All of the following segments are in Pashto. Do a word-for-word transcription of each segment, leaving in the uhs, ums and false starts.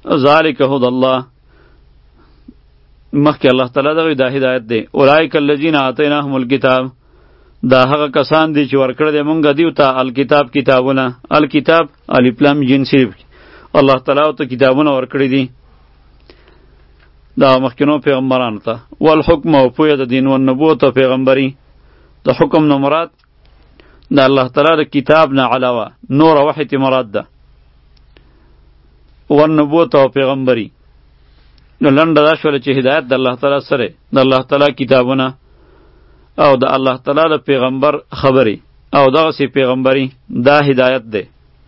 ذالک هدى الله مخکې الله تعالی دغه دا هدایت دی. اولئک الذین آتیناهم الکتاب دا هغه کسان دي چې ورکړه دی مونږ دیو ته الکتاب کتابونه. الکتاب الف لام جنسی الله تعالی ته کتابونه ورکړي دي دا مخکینو پیغمبرانو ته. والحکم او پوهه د دین او نبوت او پیغمبري د حکم نه مراد د الله تعالی د کتاب نه علاوه نور وحی ته مراد ده. والنبوت او پیغمبري نو لنډه دا شوله چې هدایت د الله تعالی سره د الله تعالی کتابونه او د الله تعالی د پیغمبر خبري او دغه سی پیغمبري دا هدایت ده.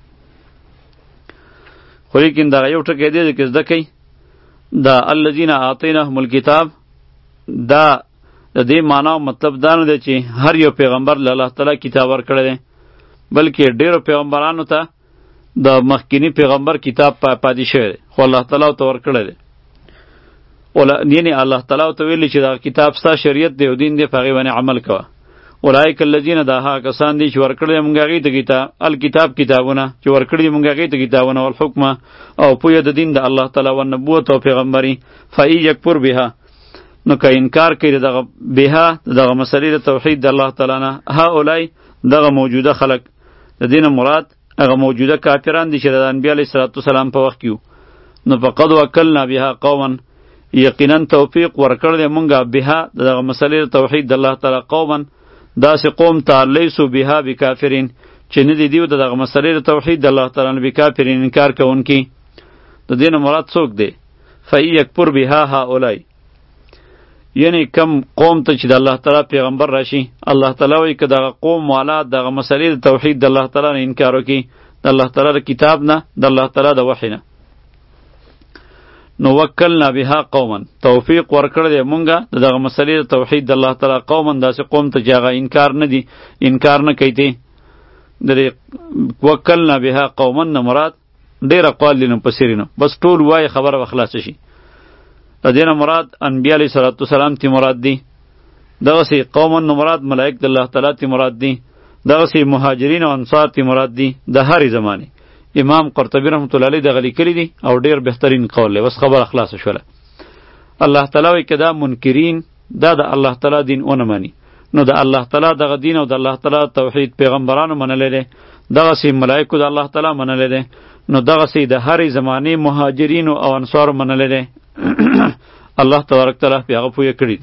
خو لیکن دا یو ټکی دی چې زده کوي دا الذین آتیناهم الکتاب دا د دې معنا مطلب دا نه دی چې هر یو پیغمبر له الله تعالی کتاب ورکړی دی بلکې ډیرو پیغمبرانو ته د مخکینی پیغمبر کتاب پا پاتې شوی دی خو الله تعالی ته ورکړی دی. یعنی الله تعالی ته ویلی چې دا کتاب ستا شریعت دی او دین دی په هغې باندې عمل کوه. اولئک الذین دا هغه کسان دي چې ورکړی مونږ هغې ته کتاب الکتاب کتابونه چې ورکړي مونږ هغې ته کتابونه والحکمه او پوهه د دین د الله تعالی والنبوت او پیغمبري. فای یکفر بها نو که انکار کوي دغه بها دغه مسلې د توحید د الله تعالی نه هؤلاء دغه موجوده خلق د دین مراد هغه موجوده کافران دي چې د انبیاء علیه السلام په وخت کې نو فقد وکلنا بها قوما یقینا توفیق ورکړل مونږه بها دغه مسلې د توحید د الله تعالی قوما داسې قوم ته لیسو بها بکافرین چې نه دي دیو دغه مسلې د توحید د الله تعالی نه بکافرین انکار کوونکي. د دین مراد څوک دی؟ فای یکفر بها هؤلاء یعنی کم قوم ته چې د الله تعالی پیغمبر راشي الله تعالی وایي که دغه قوم والا دغه مسلې د توحید د الله تعالی نه انکار وکړي د الله تعالی د کتاب نه د الله تعالی د وحی نه نو وکلنا بها قوما توفیق ورکړی دی مونږه دغه مسلې د توحید د الله تعالی قوما داسې قوم ته چې هغه انکار نه دي انکار نه کوي دی د وکلنا بها قوما نه مراد ډېر اقوال دي مفسرینو بس ټول وایي خبره به خلاصه شي. د دې نه مراد انبیا علیه صلوات والسلام تی مراد دي دغسې قوما نه مراد ملائک د الله تعالی تی مراد دي دغسې مهاجرین او انصار تی مراد دي د هرې زمانې. امام قرطبی رحمت الله علیه دغه لیکلی دي او ډیر بهترین قول دی. بس خبره خلاصه شوله. الله تعالی وایي که دا منکرین دا د الله تعالی دین ونه مني نو د الله تعالی دغه دین او د الله تعالی توحید پیغمبرانو منلی دی دغسې ملایکو د الله تعالی منلی دی نو دغسې د هرې زمانې مهاجرینو او انصارو منلی دی الله تبارک تعالی په هغه پوهه کړي.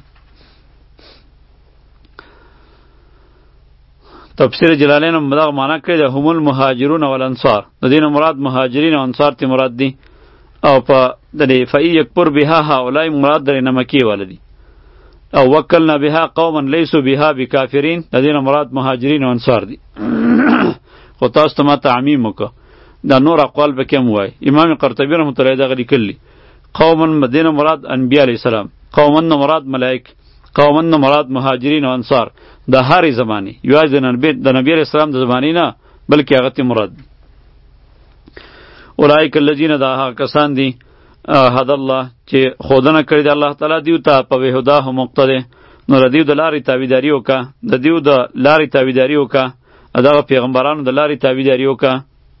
تفسیر جلالین هم دغه معنا کړی د هم المهاجرون والانصار د دې نه مراد مهاجرین او انصار تی مراد دي او په د دې فای یکفر بها هؤلاء مراد درې نمکی ولدي او وکلنا بها قوما لیسوا بها بکافرین د دې نه مراد مهاجرین او انصار دي. خو تاسو ته ما تعمیم وکړه دا نور اقوال به کم وای. امام قرطبی رحمت الله دغه لیکلی قوما مدینه مراد انبیاء علیه السلام قوما مراد ملائک قوما مراد مهاجرین او انصار د هرې زمانې یوازې د نبی د نبی علیه السلام د زمانې نه بلکې هغه تی مراد. اولئک الذین دا هغه کسان دي هدى الله چې ښودنه کړې ده الله تعالی دیو ته په بهداه مقتده نو د دیو د لارې تابعداري وکړه د دیو د لارې تابعداري وکړه دغه پیغمبرانو د لارې تابعداري وکړه.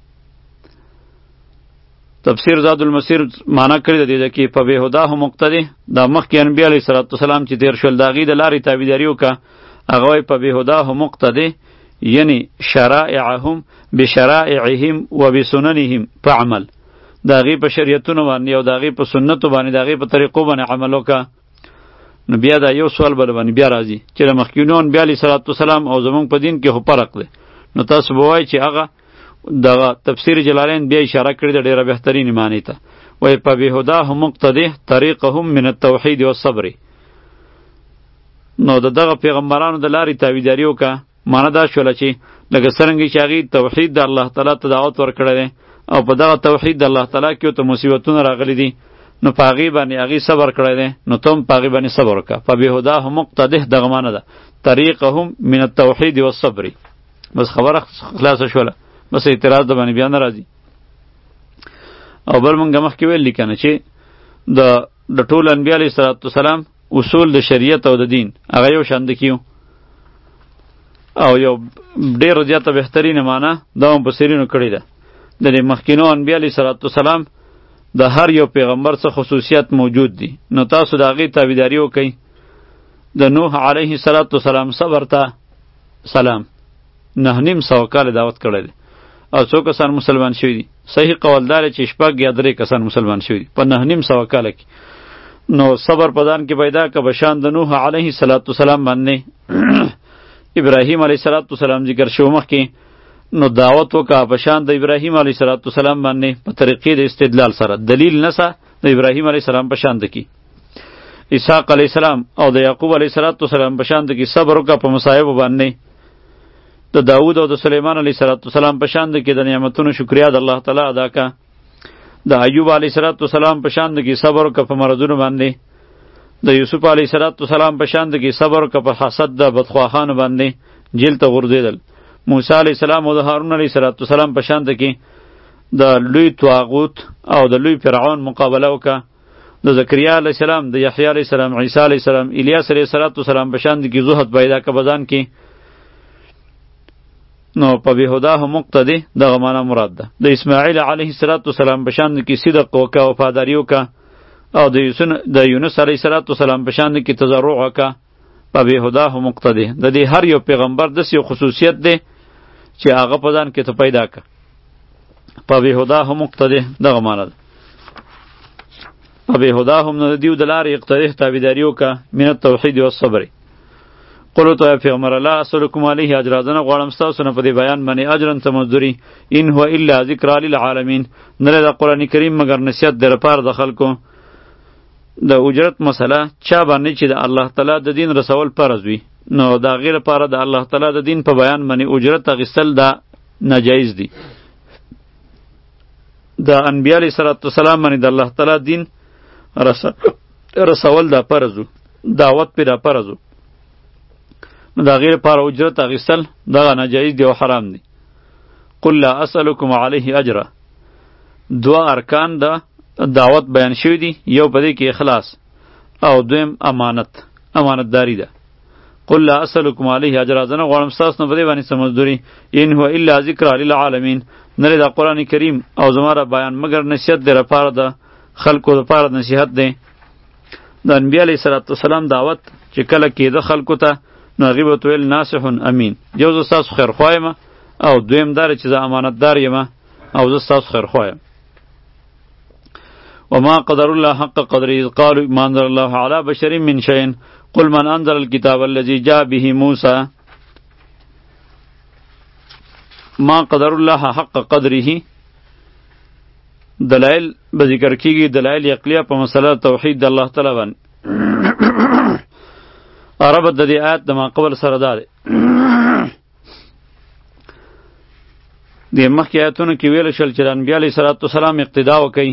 تفسیر زاد المسیر معنا کړی د دې کې په بهداه مقتده د مخکې انبیاء علیه السلام چې تیر شول د هغې د لارې تابعداري وکړه هغه وایي په بهداه مقتده یعنی شرائعهم بشرائعهم و بسننهم په عمل د هغې په شریعتونو باندې او د هغې په سنتو باندې د هغې په طریقو باندې عمل وکړه. نو بیا دا یو سوال بل باندې بیا راځي چې د مخکینو انبیاء علیه السلام او زمونږ په دین کې خو فرق دی نو تاسو به وایئ چې هغه دغه تفسیر جلالین بیا اشاره کړې ده ډېره بهترینې معنی ته وایي په بهداه مقتده طریقهم من التوحید والصبر نو د دغه پیغمبرانو د لارې تابعداري وکړه معنی دا شوله چې لکه څرنګه چې هغې توحید د الله تعالی ته دعوت ورکړی دی او په دغه توحید د الله تعالی کې ورته مصیبتونه راغلي دي نو په هغې باندې هغې صبر کړی دی نو ته هم په هغې باندې صبر وکړه. په بهداه مقتده دغه معنی ده طریقهم من التوحید والصبر. بس خبره خلاصه شوله بس اعتراض د باندې بیا نه راځي. او بل مونږ مخکې ویلي که نه چې د د ټولو انبیا علیه السلام اصول د شریعت او د دین هغه یو شان د کیو او یو ډېره زیاته بهترینه معنا دا مفسرینو کړې ده د دې مخکینو انبیا علیه السلام د هر یو پیغمبر څه خصوصیت موجود دي، نو تاسو د هغې تابعداري وکئ. د نوح علیه السلام صبر ته سلام، نه نیم سوه کاله دعوت کړی دی او څو کسان مسلمان شوي دي؟ صحیح قول دار چې شپږ یا درې کسان مسلمان شوي دي په نه نیم سوه کاله کې. نو صبر په ځان کې پیدا که بشان د نوح علیه السلام باندې ابراهیم علیه السلام ذکر شو مخکې، نو دعوت وکړه بشان د ابراهیم علیه السلام باندې په طریقې د استدلال سره، دلیل نسه د ابراهیم علیه السلام په شان د کې. اسحاق علیه السلام او د یعقوب علیه السلام په شان د کې صبر وکړه په مصایبو باندې. د داود او د سلیمان علیه السلام په شان د کې د نعمتونو شکریا د الله تعالی ادا کا. د ایوب علیه السلام په شان د کې صبر وکړه په مرضونو باندې. د یوسف علیه السلام په شان د کې صبر وکړه په حسد د بدخواهانو باندې، جیل ته غورځېدل. موسی علیه السلام او د هارون علیه السلام په شان د کې د لوی طاغوت او د لوی فرعون مقابله وکړه. د زکریا علیه السلام، د یحیی علیه السلام، عیسی علیه السلام، الیاس علیه السلام په شان د کې زهد پیدا که بزان کې. نو په بهداه مقتدی دغه معنا مراد ده. د اسماعیل علیه السلام په شان د کې صدق وکړه، وفاداري وکړه، او د یونس علیه السلام په شان د کې تضرع وکړه. په بهداه مقتدی د دې هر یو پیغمبر داسې یو خصوصیت دی چې هغه په ځان کې ته پیدا که. په بهداه مقتدی دغه معنا ده. په بهداهم نو د دیو د لارې اقتدی تابعداري وکړه من التوحید والصبر. قلو تو یا پیغمبر الله اسلکم علیه اجر، زه نه غواړم ستاسو نه په دې بیان باندې اجرا ته مزدوري، ان هو الا ذکر للعالمین، نه د قرآن کریم مگر نصیحت د لپاره د خلکو. د اجرت مسله چا باندې چې د الله تعالی د دین رسول فرض وي، نو دا غیر لپاره د الله تعالی د دین په بیان باندې اجرت اخیستل دا ناجایز دي. د انبیاء علیه السلام باندې د الله تعالی دین رسول دا فرض وو، دعوت پې دا فرض وو، نو دا غیر لپاره اجرت اخیستل دغه ناجایز دی او حرام دی. قل لا اسألکم علیه اجره، دوا ارکان د دعوت بیان شوی دی، یو پدې کې اخلاص او دویم امانت، امانتداری ده. قل لا اسألکم علیه اجر، زه نه غواړم ستاسو نه په دې باندې څه مزدوري، ان هو الا ذکر للعالمین، نه د قرآن کریم او زما را بیان مگر نصیحت دی لپاره د خلکو لپاره نصیحت دی. د انبیاء علیه السلام دعوت چې کله کېده خلکو ته، نو هغې به ورته ویل ناصح امین، یو زه ستاسو خیرخواه یم، او دویم دا چې زه امانتدار یم او زه ستاسو خیرخواه یم. وما قدر الله حق قدره اذ قالوا ما انزل الله على بشر من شيء قل من انزل الكتاب الذي جاء به موسى. ما قدر الله حق قدره دلائل به ذکر کیږي، دلائل عقلیه په مسله توحید د الله تعالی باندې. عرب د دې آیت د ما قبل سره ده د مخکې آیتونو کې ویل شول چې د انبیاء علیه السلام اقتدا وکړي.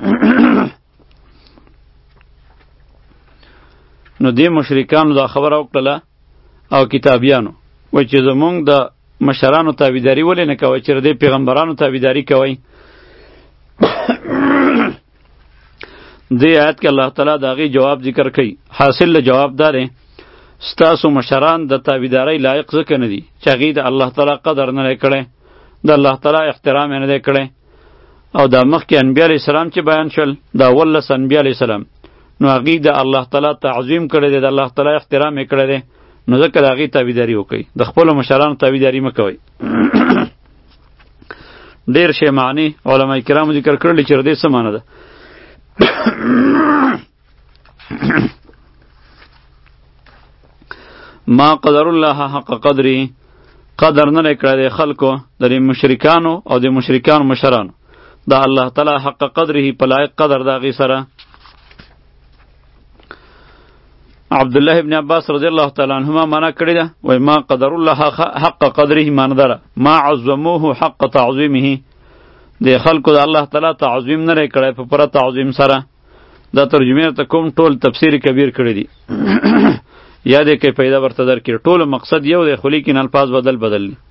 نو دې مشرکانو دا خبره وکړله او کتابیانو وایي چې زمونږ د مشرانو تابعداري ولې نه کوئ چې د دې پیغمبرانو تابعداري کوئ. دې آیت کې الله تعالی د هغې جواب ذکر کوي. حاصل له جواب دا دی ستاسو مشران د تابعدارۍ لایق ځکه نه دي چې هغې د الله تعالی قدر نه دی کړی، د الله تعالی احترام یې نه دی کړی. او دا مخکې انبیاء علیه السلام چې بیان شول، دا اولس انبیاء علیه السلام، نو هغې د الله تعالی تعظیم کړی دی، د الله تعالی احترام یې کړی دی، نو ځکه د هغې تابعداري وکړئ، د خپلو مشرانو تابعداري مه کوئ. ډېر شی معنی علما کرامو ذکر کړلي چې د دې څه معنی ده. ما قدر الله حق قدره، قدر نه دی کړی دی خلکو د دې مشرکانو او د مشرکانو مشرانو دا الله تعالی حق قدره په لایق قدر د هغې سره. عبدالله ابن عباس رضی الله تعالی عنهما معنا کړې ده، وایي ما قدر الله حق قدره معنا داره ما عظموه حق تعظیمه، د خلکو د الله تعالی تعظیم نه دی کړی په پوره تعظیم سره. دا ترجمې ته کوم ټول تفسیر کبیر کړی دي یا دې کې پیدا ورته درکړي، ټول مقصد یو دی خو لیکن الفاظ بدل بدل دي.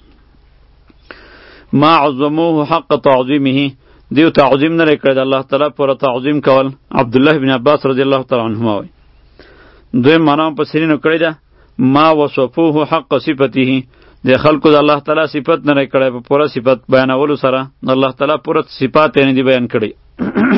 ما عظموه حق تعظیمه، دیو تعظیم نه کړی د الله تعالی پوره تعظیم کول. عبدالله ابن عباس رضی الله تعالی عنهما وایي. دویم معنا هم پسرینو کړی ده ما وصفوه حق صفته، د خلکو د الله تعالی صفت نه کړی په پوره صفت بیانولو سره، د الله تعالی پوره صفات یې نه دي بیان کړي.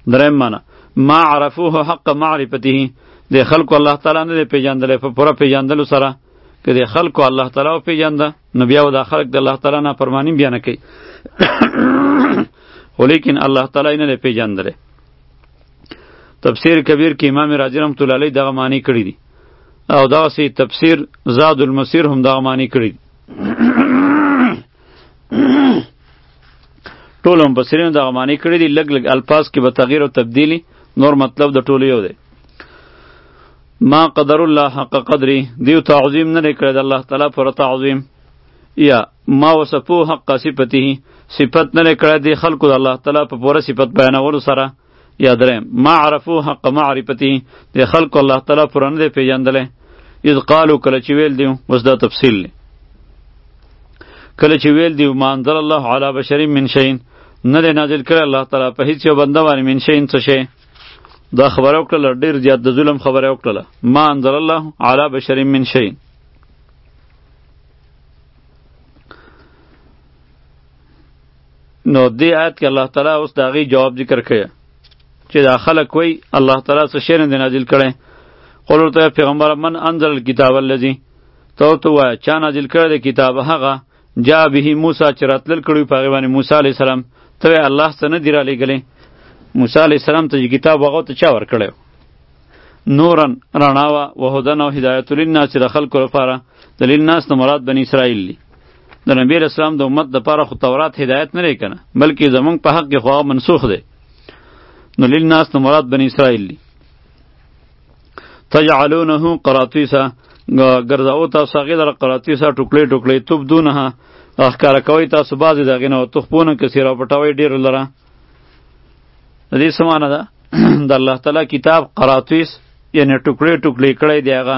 دریم معنا ما عرفوه حق معرفته د خلکو الله تعالی نه پیژندل په پوره پیژندلو سره که د خلکو الله تعالی پیژنده نو بیا د خلک د الله تعالی نه فرمانی بیا نه کوي خو لیکن الله تعالی نه پیژندل. تفسیر کبیر کې امام رازی رحمت الله علیه دغه معنی کړی دي او دغه سی تفسیر زاد المسیر هم دغه معنی کړی دي. ټول هم بصیرین دغه معنی کړی دي، لګ لګ الفاظ کې به تغییر او تبدیلی، نور مطلب د ټولو یو دی. ما قدر الله حق قدری، دیو تعظیم نه کړی د الله تعالی پر تعظیم، یا ما وصفو حق صفته، صفت نه کړی دی خلکو د الله تعالی په پوره صفت بیانولو سره. یا دریم ما عرفو حق معرفته، د خلکو الله تعالی پر نه پیژندل. اذ قالو کله چې ویل دیو، اوس دا تفصیل دی، کله چې ویل دیو ما انزل الله علی بشر من شیء، نه دی نازل کړی الله تعالی په هیڅ یو بنده باندې من شیء څه شی. دا خبره وکړله، ډېر زیات د ظلم خبره وکړله. ما انزل الله علی بشر من شیء. نو دې آیت کې الله تعالی اوس د هغې جواب ذکر کړی چې دا خلک وایي الله تعالی څه شی نه دی نازل کړی. قل ورته پیغمبره من انزل الکتاب الذي، ته ورته ووایه چا نازل کړی دی کتاب هغه جا به موسی چې راتلل کړي په هغې باندې موسی علیه السلام. ته وایې الله څه نه دی رالیږلی، موسی علیه السلام ته چې کتاب هغه ته چا ورکړی و؟ نورن رڼا وه، وهدن او هدایت للناس، د خلکو لپاره. د للناس نه مراد بني اسرائیل دي. د نبی علیه السلام د امت دپاره خو تورات هدایت نه دی که نه، بلکې زمونږ په حق کې خو هغه منسوخ دی. نو للناس نه مراد بني اسرائیل دي. تجعلونه قراطیسا، ګرځوو تاسو هغې لره قراطیسا ټوکړې ټوکړې، تبدونها ښکاره کوئ تاسو بعضې د هغې نه، تخفونه کثیره پټوئ ډېرو لره. د دې څه معنی ده؟ د الله تعالی کتاب قراطیس یعنې ټوکړې ټوکړې کړی دی هغه.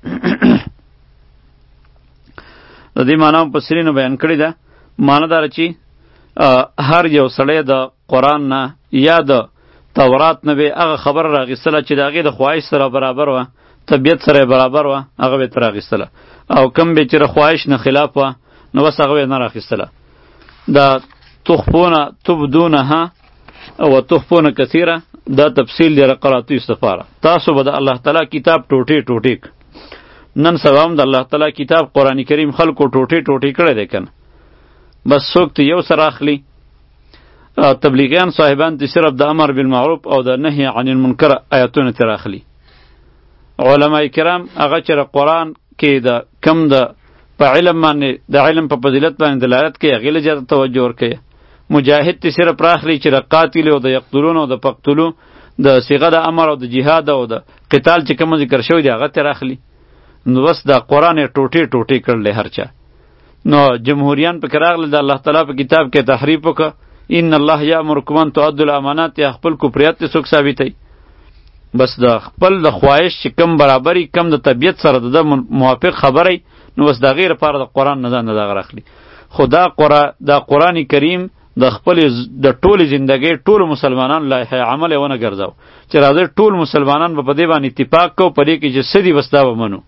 د دې معنی مفسرینو بیان کړې ده. معنی داره چې هر یو سړی د قرآن نه یا د تورات نه به هغه خبر راغیستله چې د هغې د خواهش سره برابر وه، طبیعت سره برابر وه، هغه به ترې راغیستله. او کم به چې د خواهش نه خلاف وه نو بس هغه به نه راخیستله. دا تخفونه تبدونها او تخفونه کثیره، دا تفصیل دی قراتیس دپاره. تاسو به د الله تعالی کتاب ټوټې ټوټې، نن سبا هم د الله تعالی کتاب قرآن کریم خلکو ټوټې ټوټې کړی دی که نه، بس څوک ته یو سره اخلي. تبلیغیان صاحبان ته صرف د امر بالمعروف او د نهی عن المنکر آیاتونه ترې اخلي. علما کرام هغه چې د قرآن کې د کم د په علم باندې د علم په فضیلت باندې دلالت کوي هغې له زیاته توجه ورکوي. مجاهد ته صرف راخلي چې د قاتل او د یقتلون او د فقتلو د صیغه د امر او د جهاد او د قتال چې کوم ذکر شوی دی هغه ترې راخلي. نو بس د قرآن یې ټوټې ټوټې کړلی هر چا. نو جمهوریان پکې راغله د الله تعالی په کتاب کې تحریف وکړه. ان الله یامرکم ان تؤدوا الامانات، یا خپل کفریت ته څوک ثابتوي. بس د خپل د خواهش چې کم برابري کم د طبیعت سره د موافق خبرې، نو بس د هغې لپاره د قرآن نه ځان نه دغه راخلي. خو دا قرآن دا قرآن کریم د خپل د ټولې زندګۍ ټولو مسلمانانو لایحه عمل یې ونه ګرځاو چې راځئ ټول مسلمانان به په دې باندې اتفاق کوو، په دې کې چې څه دي بس دا به منو.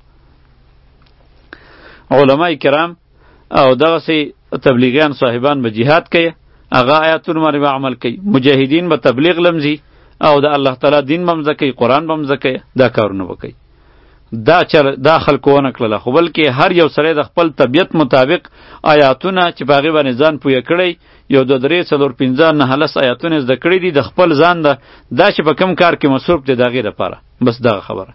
علما کرام او دغسې تبلیغیان صاحبان به جهاد کوي، هغه آیاتونه باندې به عمل کوي. مجاهدین به تبلیغ لمزي او د الله تعالی دین به مزه کوي، قرآن به مزه کوي، دا کارونه به کوي. دا چل دا خلکو ونه کړله، خو بلکې هر یو سړی د خپل طبیعت مطابق آیاتونه چې په هغې باندې ځان پویه کړی، یو دو درې څلور پنځه نهه لس آیاتونه زده کړي دي د خپل ځان د دا چې په کم کار کې مصروف دی د هغې دپاره. بس دغه خبره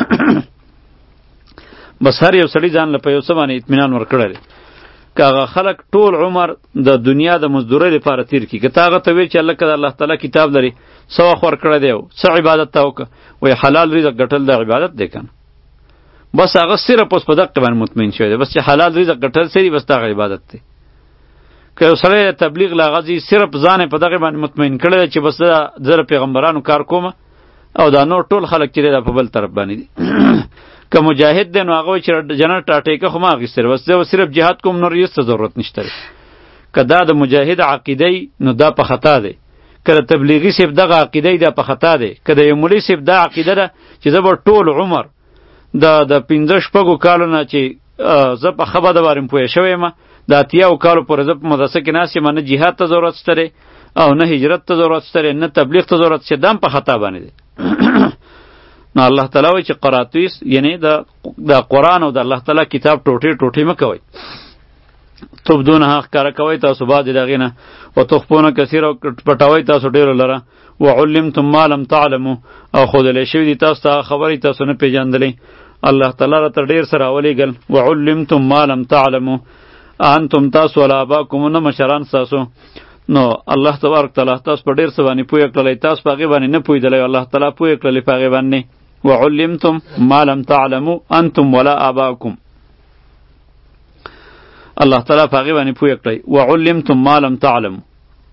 بس هر یو سړي ځان له په یو څه باندې اطمینان ورکړی دی. که هغه خلک ټول عمر د دنیا د مزدورۍ لپاره تیر کړي، که ته هغه ته ویل چې هلکه د الله تعالی کتاب لري، څه وخت ورکړی دی او څه عبادت ته وکړه، وایي حلال رزق ګټل د عبادت دی که نه. بس هغه صرف اوس په دقه باندې مطمئن شوی دی، بس چې حلال رزق ګټل څه دي، بس دغه عبادت دی. که یو سړی تبلیغ له هغه ځي صرف ځان یې په دغې باندې مطمئن کړی دی چې بس زه د پیغمبرانو کار کوم او دا نور ټول خلک چې دی دا په بل طرف باندې دي. که مجاهد دی نو هغه وایي چې جنت ټاټېکه خو ما اخیستې بس زه صرف جهاد کوم، نور هېڅ ته ضرورت نشته دی. که دا د مجاهد عقیده نو دا په خطا دی. که د تبلیغي صاحب دغه عقیده دا په خطا دی. که د یو مولوي صاحب دا عقیده ده چې زه به ټول عمر د د پنځه شپږو کالو نه چې زه په ښه بده باندې پوه شوی یم، د اتیاو کالو پورې زه په مدرسه کې ناست یم، نه جهاد ته ضرورت شته دی او نه هجرت ته ضرورت شته نه تبلیغ ته ضرورت شته دام په خطا باندې دی نو الله تعالی وایي چې قراتویس یعنی د د قرآن او د الله تعالی کتاب ټوټې ټوټې مه کوئ تبدونها ښکاره کوئ تاسو بعضې د هغې نه وتخفونه کثیر او پټوئ تاسو ډېرو لره وعلمتم ما لم تعلمو او ښودلی شوي دي تاسو ته هغه خبرې تاسو نه پېژندلې الله تعالی راته ډېر څه راولېږل وعلمتم ما لم تعلمو انتم تاسو ولا اباکم نه مشران ستاسو نو الله تبارک تعالی تاسو په ډېر څه باندې پوهه کړلی تاسو په هغې باندې نه پوهېدلی الله تعالی پوهه کړلی په هغې باندې وعلمتم ما لم تعلمو انتم ولا اباکم الله تعالی په هغې باندې پوهه کړی وعلمتم ما لم تعلمو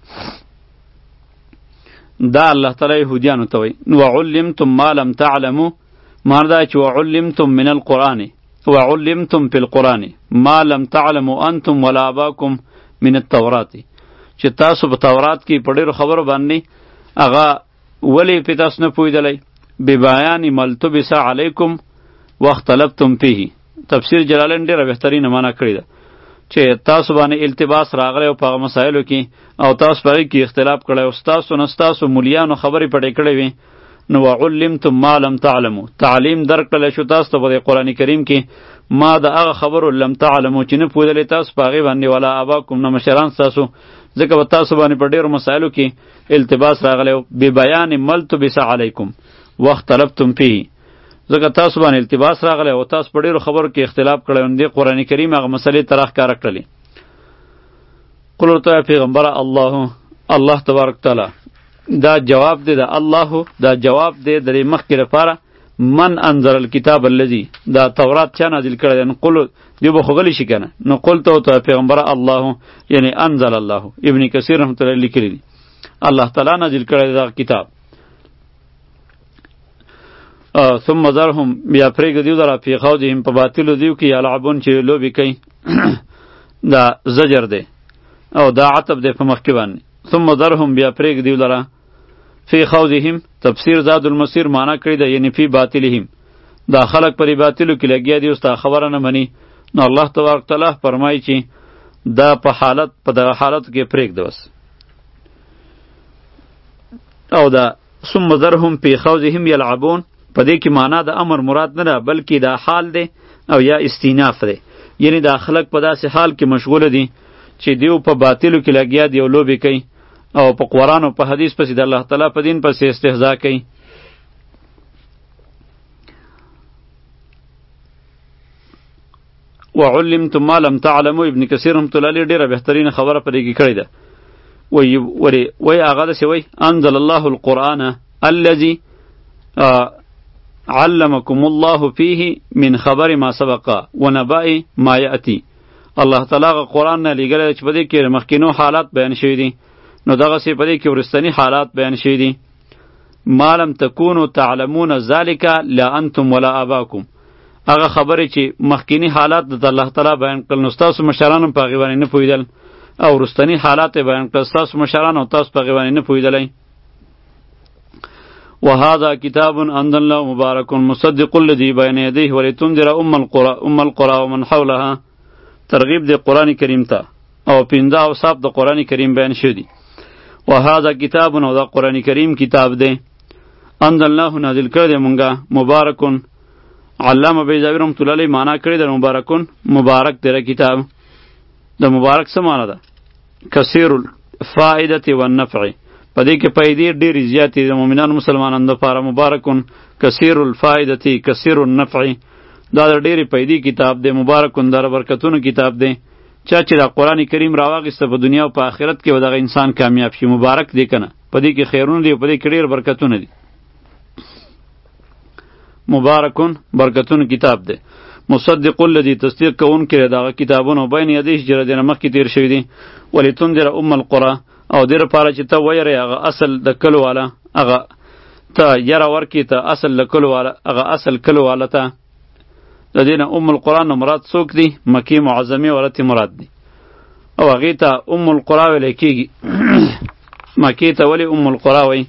دا الله تعالی یهودیانو ته وایي وعلمتم ما لم تعلمو معنی دا چې وعلمتم من القرآن وعلمتم في القرآن ما لم تعلموا انتم ولا اباکم من التورات چې تاسو په تورات کې په ډېرو خبرو باندې هغه ولې پې تاسو نه پوهېدلی ببیان ملتبس علیکم واختلفتم فیه تفسیر جلالین ډېره بهترینه معنا کړې ده چې تاسو باندې التباس راغلی او په هغه مسایلو کې او تاسو په هغې کې اختلاف کړی او ستاسو نه ستاسو مولیانو خبرې پټې کړې وې نو وعلمتم ما لم تعلمو تعلیم درک کړلی شو تاسو ته په دې قرآن کریم کې ما د هغه خبرو لم تعلمو چې نه پوهېدلی تاسو په هغې باندې ولا اباکم نه مشران ستاسو ځکه به تاسو باندې په ډېرو مسایلو کې التباس راغلی و ببیان ملتبس علیکم واختلفتم فیه ځکه تاسو باندې التباس راغلی او تاسو په ډېرو خبرو کې اختلاف کړی نو دې قرآن کریم هغه مسلې ته راښکاره کړلې قل ورته وایه پیغمبره الله الله تبارک تعالی دا جواب دی دا الله دا جواب دی د دې مخکې لپاره من انزل الکتاب الذي دا تورات چا نازل کړی دی نو قل دیو به خو غلی شي که نه نو قل ته ورته پیغمبره الله یعنی انزل الله ابن کثیر رحمت الله لیکلی دی الله تعالی نازل کړی دی دا کتاب ثم ذرهم بیا پرېږده دیو لره فی خوضهم په باطلو دیو کې یلعبون چې لوبې کوي دا زجر دی او دا عطب دی په مخکې باندې ثم ذرهم بیا پرېږده دیو لره فی خوضهم تفسیر زاد المسیر معنا کړی ده یعنی فی باطلهم دا خلق پرې باطلو کې لګیا دي اوس تا خبره نه مني نو الله تبارک تعالی فرمایي چې دا په حالت په دغه حالتو کې پرېږده بس او دا ثم ذرهم فی خوضهم یلعبون په دې کې معنا د امر مراد نه ده بلکې دا حال دی او یا استیناف دی یعنی دا خلق په داسې حال کې مشغوله دي چې دیو په باطلو کې لګیا دی او لوبې کوي او په قرآن او په حدیث پسې د الله تعالی په دین پسې استهزا کوي وعلمتم ما لم تعلموا ابن کثیر رحمت الله علیه ډېره بهترینه خبره پرې کې کړې ده وایي وری وایي هغه داسې وایي انزل الله القرآن الذي علمكم الله فيه من خبر ما سبق ونبأ ما يأتي الله تعالی هغه قرآن نه لیږلی چې په دې کې مخکینو حالات بیان شوي دي نو دغسې په دې کې وروستني حالات بیان شوي دي ما لم تکونو تعلمون ذلک لا انتم ولا اباکم هغه خبرې چې مخکینی حالات د الله تعالی بیان کړل نو ستاسو مشران هم په هغې باندې نه پوهېدل او وروستني حالات یې بیان کړل ستاسو مشران او تاسو په هغې باندې نه پوهېدلی وهذا کتاب انزلناه مبارک مصدق الذي بین یدیه ولتنذر ام القرى ام القرى ومن حولها ترغیب د قرآن کریم ته او پنځه اوصاف د قرآن کریم بیان شوي دي وهذا کتاب او دا قرآن کریم کتاب دی انزلناه نازل کړی دی مونږه مبارکون علامه بیضاوی رحمت الله علیه معنا کړی دی مبارکون مبارک دی کتاب د مبارک څه معنا ده کثیر الفائده والنفع په دې کې پیدې ډېرې زیاتې د مؤمنانو مسلمانانو دپاره مبارکون کثیر الفائده کثیر النفع دا د ډېرې پیدې کتاب دی مبارکون دا د برکتونو کتاب دی چا چې دا قرآن کریم راواغېسته په دنیا او په آخرت کې به دغه انسان کامیاب شي مبارک دی که نه په دې کې خیرونه دي په دې کې ډېر برکتونه دي مبارکون برکتون کتاب دی مصدق الذي تصدیق کوونکی دی دغه کتابونو بین یدیه چې د دې نه مخکې تېر شوي دي ولتنذر ام القرى او دې لپاره چې ته ویرې هغه اصل د کلو والا هغه ته یره ورکړي ته اصل د کلو والا هغه اصل کلو والا ته د دې نه ام القرآن نه مراد څوک دي مکې معظمې ولته مراد دي او هغې ته ام القرى ویلی کېږي مکې ته ولې ام القرى وایي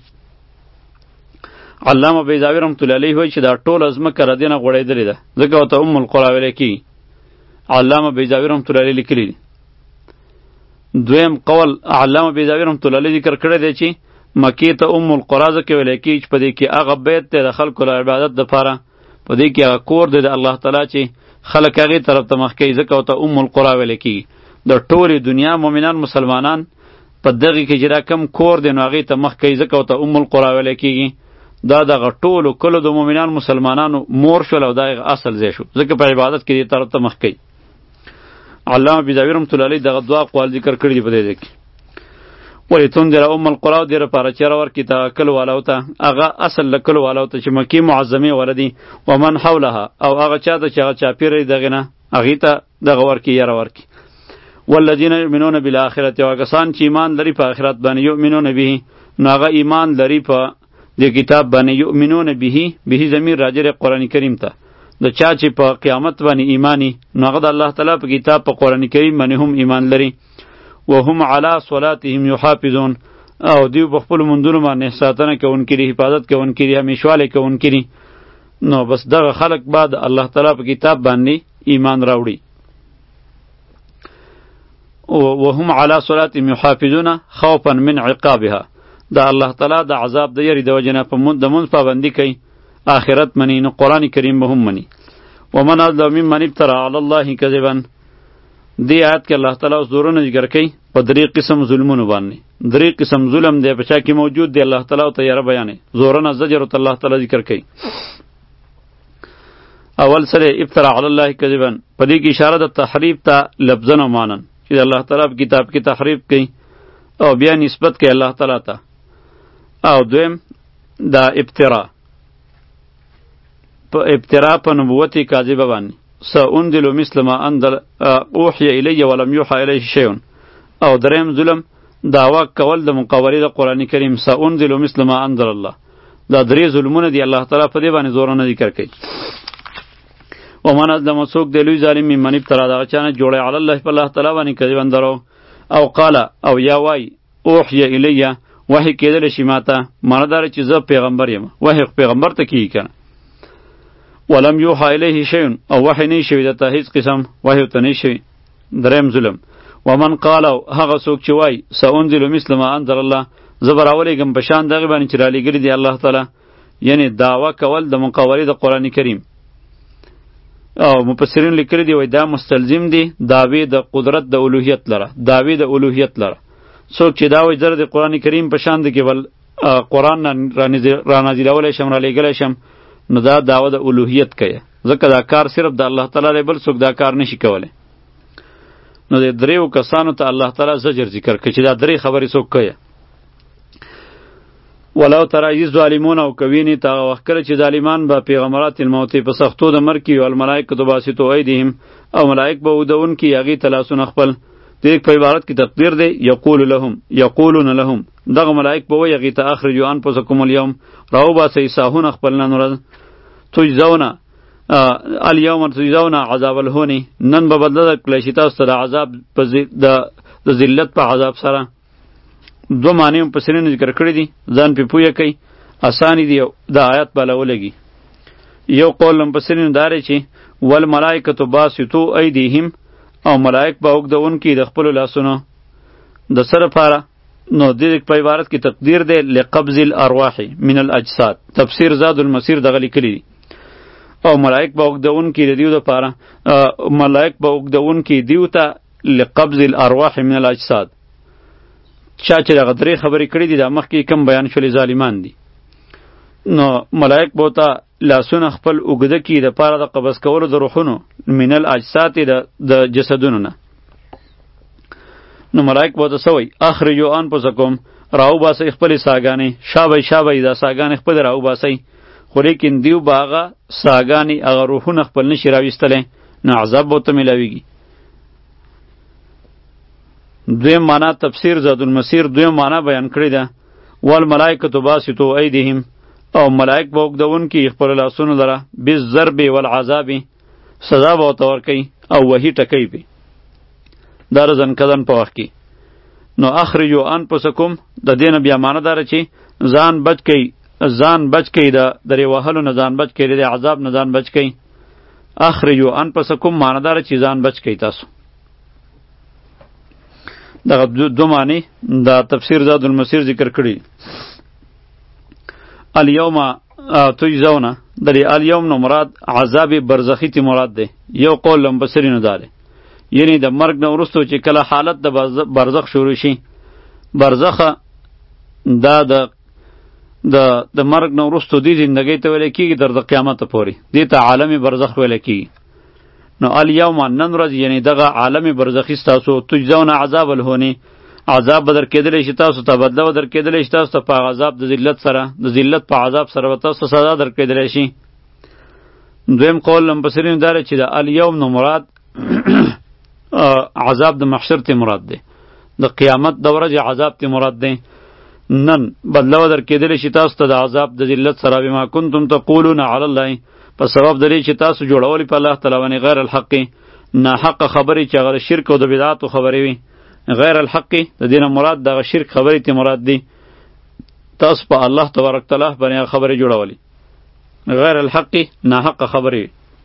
علامه بیضاوی رحمت الله علیه وایي چې دا ټوله ځمکه د دې نه غوړېدلې ده ځکه ورته ام القرى ویلی کېږي علامه بیضاوی رحمت الله علیه لیکلي دي دویم قول علامه بیضاوی رحمت الله علیه ذکر کړی دی چې مکی ته ام القرا ځکه ویل کېږي چې په دې کې هغه بیت دی د خلکو له عبادت دپاره، په دې کې هغه کور دی د الله تعالی چې خلک هغې طرف ته مخ کوي، ځکه ورته ام القرا ویل کېږي. د ټولې دنیا مؤمنان مسلمانان په دغې کې چې دا کم کور دی نو هغې ته مخ کوي، ځکه ورته ام القرا ویل کېږي. دا دغه ټولو کلو د مؤمنان مسلمانانو مور شول او دا اصل ځای شو، ځکه په عبادت کې دې طرف ته مخ کوي. علامه بیضاوی رحمت الله علیه دغه دوه اقوال ذکر کړي دي په دې ځای کې. ولتنذر ام القرا دې لپاره چې راورکړي ته کلو والاو ته، هغه اصل له کلو والاو ته چې مکې معظمې ولدي، ومن حولها او هغه چا ته چې هغه چاپېره دي دغې نه هغې ته دغه ورکړي یاره ورکړي. والذین یؤمنون بالآخرة او هغه کسان چې ایمان لري په آخرت باندې، یؤمنون به نو هغه ایمان لري په دې کتاب باندې، یؤمنون به به ضمیر راجع دی قرآن کریم ته. د چا چې په قیامت باندې ایمانی نو هغه د الله تعالی په کتاب په قرآن کریم باندې هم ایمان لري. وهم علی صلاتهم یحافظون او دیو په خپلو مونځونو باندې ساتنه کوونکي دي، حفاظت کوونکي دي، همیشوالی کوونکي دي. نو بس دغه خلق بعد الله تعالی په کتاب باندې ایمان راوړي. وهم علی صلاتهم یحافظون خوفا من عقابها، د الله تعالی د عذاب د یری د وجې نه په د مونځ پابندي کوي، آخرت منی نو قرآن کریم به هم منی. ومن اظلم ممن افترى علی الله کذبا، دی آیت کې الله تعالی اوس زورونه ذکر کوي په درې قسم ظلمونو باندې. درې قسم ظلم دی په چا کې موجود دی، الله تعالی ته یاره بیانې زورونه زجر ته الله تعالی ذکر کوي. اول سره افترا علی الله کذبا، په دې کې اشاره د تحریف ته لفظن او مانن چې الله تعالی په کتاب کې تحریف کوي او بیا نسبت کوي الله تعالی ته. او دویم دا ابترا، په ابترا په نبوت کاذبه باندې، سأنزل مثل ما انزل اوحي الی ولم یوحى الیه شیء. او دریم ظلم دعوا کول د مقابله د قرآن کریم، سأنزل مثل ما انزل الله. دا درې ظلمونه دی الله تعالی په دې باندې زورونه ذکر کوي. ومن اظلم څوک دی لوی ظالم ممن ابترا دغه چا نه جوړی علی الله په الله تعالی باندې کذبا درو، او قال او یا وای اوحي الی وحی کېدل شي ماته، معنی دار چې زه پیغمبر یم، وحی پیغمبر ته کیږي کنه. ولم یوحى الیه شیء او وحی نه شوی دته هیڅ قسم وحی ته نه شوی. دریم ظلم ومن قال هغه څوک چې وای سأنزل مثل ما انزل الله، زه به راولیږم په شان دغې باندې چې رالیږلي دی الله تعالی، یعنی دعوه کول د مقابلې د قرآن کریم. او مفسرین لیکلي دی وای دا مستلزم دی دعوی د قدرت د الوهیت لره، دعوی د الوهیت لره. څوک چې دا وای زه د قرآن کریم په شان د کې ول قرآن را نازلولی شم را لیږلی شم، نو دا دعوه د الوهیت کوي، ځکه دا کار صرف د الله تعالی دی، بل څوک دا کار نشي کولی. نو د دریو کسانو ته الله تعالی زجر ذکر کوي چې دا درې خبرې څوک کوي. ولو ترى اذ ظالمون او کوینی تا وخت کله چې ظالمان به پیغمبرات الموت په سختو د مرګ کې او الملائکه باسطو ایدهم او ملائک به ودون کې یغی تلاسون خپل. دې په عبارت کې تقدیر دی یقول لهم یقولون لهم، دغه ملائک به وی یغی ته اخرجوا انفسکم اليوم، راو باسئ ساهون خپل نن ورځ، تجزون الیوم تجزون عذاب الهون، نن به بدله کړی شي تاسو ته عذاب د ذلت په عذاب سره. دو معنی هم پسرین ذکر کړی دي، ځان پې پویه کوي، اسانی دی د آیات بالا ولګي. یو قول هم پسرین داره چې والملائکة باسطو ایدیهم، او ملائک به اوږدونکي د خپلو لاسونو د څه لپاره؟ نو دې په عبارت کې تقدیر دی لقبض الارواح من الاجساد، تفسیر زاد المسیر دغه لیکلی دی. او ملائک به اوږدونکي د دیو دپاره، ملائک به اوږدونکي دیو ته لقبض الارواح من الاجساد. چا چې دغه درې خبرې کړي دي دا مخکې کم بیان شولې ظالمان دي. نو ملائک به ورته لاسونه خپل اوږده کړي د پاره د قبض کولو د روحونو من الاجساد د جسدونو نه. نو ملائک به ورته څه وایي؟ اخرجوا انفسکم، راوباسئ خپلې ساګانې، شابئ شابئ دا ساګانې خپلې راوباسئ. خو لیکن دیو به هغه ساګانې هغه روحونه خپل نشي راویستلی، نو عذاب به ورته میلاویږي. دویم معنا تفسیر زاد المسیر دویم معنا بیان کړی ده والملائکة باسطو ایدیهم، او ملائک به اوږدونکي خپلو لاسونو لره بالضرب والعذاب، سزا به ورته ورکوي او وحي ټکوي پې دا د ځنکدن په وخت کې. نو اخرجو انفسکم د دې نه بیا معنا داره چې ځان بچ کوي، ځان بچ کوي د درې وهلو نه ځان بچ کوي، د عذاب نه ځان بچ کوي. اخرجو انفسکم معنا داره چې ځان بچ کوي تاسو. دغه دو معنی دا تفسیر زاد المسیر ذکر کړي. الیوم تجزون دلی الیوم نو مراد عذاب برزخی تی مراد ده. یو قول لمبصرینو داره، یعنی د مرګ نه وروسته چې کله حالت د برزخ شروع شي، برزخ دا د د د مرګ نه وروسته دی زندګۍ ته ویل کېږي تر د قیامت پورې، دې ته عالم برزخ ویل کېږي. نو الیوم نن ورځ یعنی دغه عالم برزخی ستاسو تجزون عذاب الهونی، عذاب بدر کېدلی شي تاسو ته، بدله بدر کېدلی شي تاسو ته په عذاب د ذلت سره، د ذلت په عذاب سره به تاسو سزا در کېدلی شي. دویم قول مفسرین داره چې د الیوم نو مراد عذاب د محشر ته مراد دی، د قیامت د ورځې عذاب ته مراد دی. نن بدله بدر کېدلی شي تاسو ته د عذاب د ذلت سره بما کنتم تقولون علی الله، په سبب د دې چې تاسو جوړولې په الله تعالی باندې غیر الحق، ناحق خبرې چې هغه شرک او د بدعاتو خبرې وي. غیر الحق د دې نه مراد دغه شرک خبرې ته مراد دی، تاسو په الله تبارک تعالی باندې خبرې جوړولې، غیر الحق ناحق خبرې.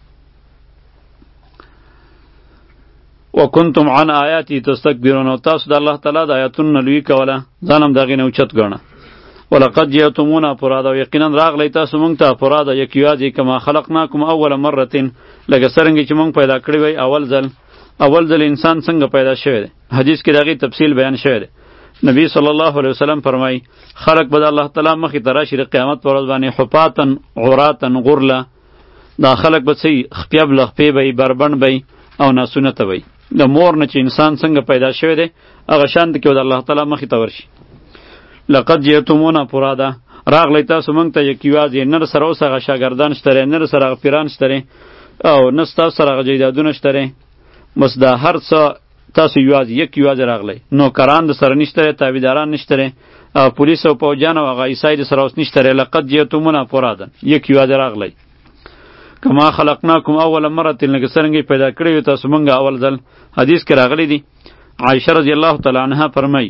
وکنتم عن آیاتی تستکبرون، او تاسو د الله تعالی د آیاتونو لوی کوله، ځان هم دغې نه اوچت ګڼه. ولقد جئتمونا فرادا، یقینا راغلی تاسو مونږ ته فرادا یک یوازې، کما خلقناکم اول مرتين، لکه څرنګه چې مونږ پیدا کړی وی اول ځل. اول ځل انسان څنګه پیدا شوی دی، حدیث کې دغې تفصیل بیان شوی دی. نبی صلی الله علیه وسلم فرمایي خلق به د الله تعالی مخې ته راشي د قیامت په ورځ باندې حفاتن عوراتن غرله، دا خلق به څه خپیه بلخپې به وي، بربند به او ناسونه ته وي. د مور نه چې انسان څنګه پیدا شوی دی هغه شان د کې د الله تعالی مخې ته ورشي. لقد جئتمونا فرادا، راغلی تاسو مونږ ته یک یوازې، نه سره اوس هغه شاګردان شته، نه سره هغه پیران شته، او نه ستاسو سره هغه جیدادونه شته، بس دا هر څه تاسو یوازې یک یوازې راغلی. نوکران د سره نشته، تابعداران نشته، او پولیس او پوجان او هغه عیسای د سره اوس نشته. لقد جئتمونا فرادا، یک یوازې راغلی. کما خلقناکم اول مره، لکه څرنګه پیدا کړی یو تاسو مونږ اول ځل. حدیث کې راغلی دی، عایشه رضی الله تعالی عنها فرمایي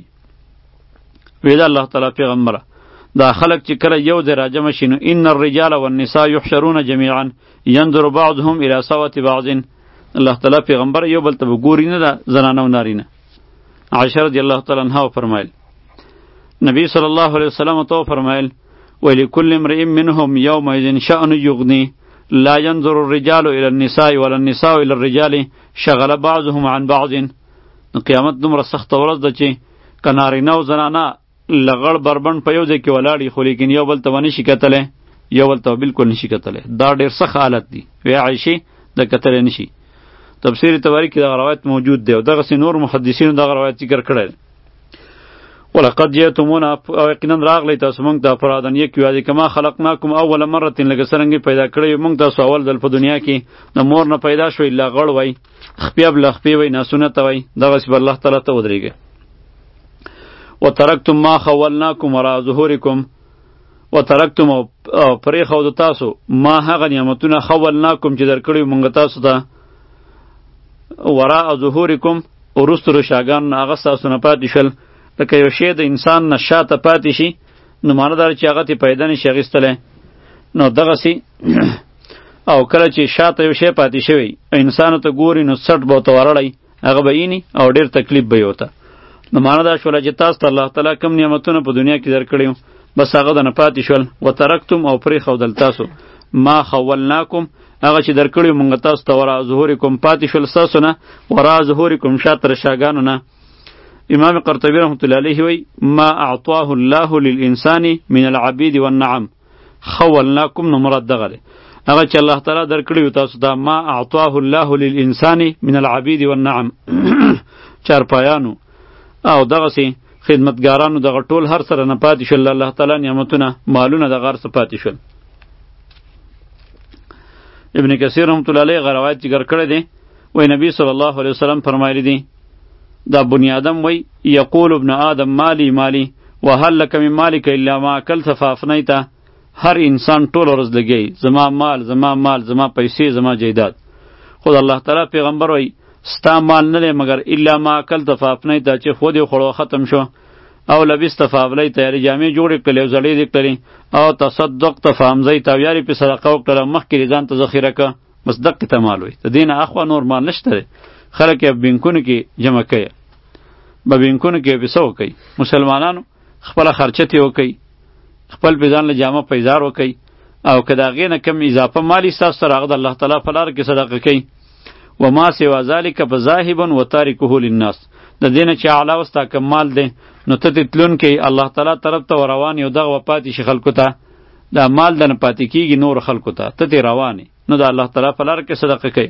وی دا الله تعالی پیغمبره، دا خلق چې کله یو ځای راجمع شي نو ان الرجال والنساء یحشرون جمیعا ينظر بعضهم الى سوء بعض، الله تعالی پیغمبر یو بل ته وګوري نه، دا زنانه او نارینه. عایشه رضی الله تعالی عنها فرمایل نبی صلی الله علیه وسلم تو فرمایل ولکل امرئ منهم یومئذ شأن یغنی لا ينظر الرجال الى النساء ولا النساء الى الرجال شغل بعضهم عن بعض. قیامت دومره سخت ورځ ده چې که نارینه او زنانه لغړ بربند په یو ځای کې ولاړي، خو لیکن یو بل ته ونه شي کتلی، یو بل ته بالکل نشي کتلی. دا ډېر سخت حالت دی. وی عایشې د کتلی نشي. تفسیر طبري کې دغه روایت موجود دی او دغسې نور محدثینو دغه روایت ذکر کړی دی. ولقد جئتمونا، او یقینا راغلی تاسو مونږ ته فرادن یک یوازې، کما خلقناکم اول مرة، لکه څرنګه پیدا کړی مونږ تاسو اول ځل په دنیا کې. د مور نه پیدا شوی لغړ وی، خپیه بلخپې وی، ناسونه ته وی، دغسې به الله تعالی ته ودرېږئ. وترکتم ما خولناکم وراء ظهورکم، وترکتم او پرېښودو تاسو ما هغه نعمتونه خولناکم چې درکړي مونږ تاسو ته وراء ظهورکم، وروستو رشاګانو نه هغه ستاسو نه پاتې شول. لکه یو شی د انسان نه شاته پاتې شي نو معنی داره چې هغه ترې پیدا نشي اخیستلی. نو دغسې او کله چې شاته یو شی پاتې شوی انسانو ته ګوري نو سټ به ورته ورړی، هغه به ییني او ډېر تکلیف به یې ورته. نو معنی دا شوله چې تاسو ته الله تعالی کوم نعمتونه په دنیا کې درکړي وو بس هغه د نه پاتې شول. وترکتم او پرېښودل تاسو ما خولناکم، هغه چې درکړي وو مونږ تاسو ته وراء ظهورکم، پاتې شول ستاسو نه وراء ظهورکم، شاته رشاګانو نه. امام قرطبی رحمت الله علیه وی ما اعطاه الله للانسان من العبید والنعم، خولناکم نو مراد دغه دی، هغه چې الله تعالی درکړي وو تاسو ته ما اعطاه الله للانسان من العبید والنعم، چارپایانو او دغسې خدمتګارانو دغه ټول هر سره نه پاتې شول الله تعالی نعمتونه، مالونه دغه هر څه پاتې شول. ابن کثیر رحمت الله علیه روایت ذکر کړی دی، وی نبی صلی الله علیه وسلم فرمایلی دی دا بنی آدم وی یقول ابن آدم مالی مالی وهل لک من مالک الا ما اکلت فافنیت، هر انسان ټول ورځ لګی زما مال زما مال زما پیسې زما جیداد. خود الله تعالی پیغمبر وی ستا مال نه دی مگر الا ما اکلت فافنیت، چې خود یې خوړو ختم شو، او لبست فافلیت، یعنې جامې جوړې کړلې او زړې دې کړلې، او تصدقت فامضیت، او یارې پې صدقه وکړله مخکې دې ځان ته ذخیره که، بس دقې ته مال وی. د دې نه اخوا نور مال نشته دی، خلک یې بینکونو کې جمع کوي. به بینکونو کې به څه وکئ مسلمانانو خپله خرچه ترې وکئ خپل پې ځان له جامه پیزار وکئ او که د هغې نه کم اضافه مال ستاسو سره هغه د الله تعالی په لاره کې صدقه کوئ وما سوا ذلک فذاهب وتارکه للناس د دې نه چې اعلی او ستا کم مال دی نو ته ترې تلونکی الله تعالی طرف ته روان یو دغه به پاتې شي خلکو ته دا مال دنه پاتې کېږي نور خلکو ته ته ترې روان نو د الله تعالی په لاره کې صدقه کوئ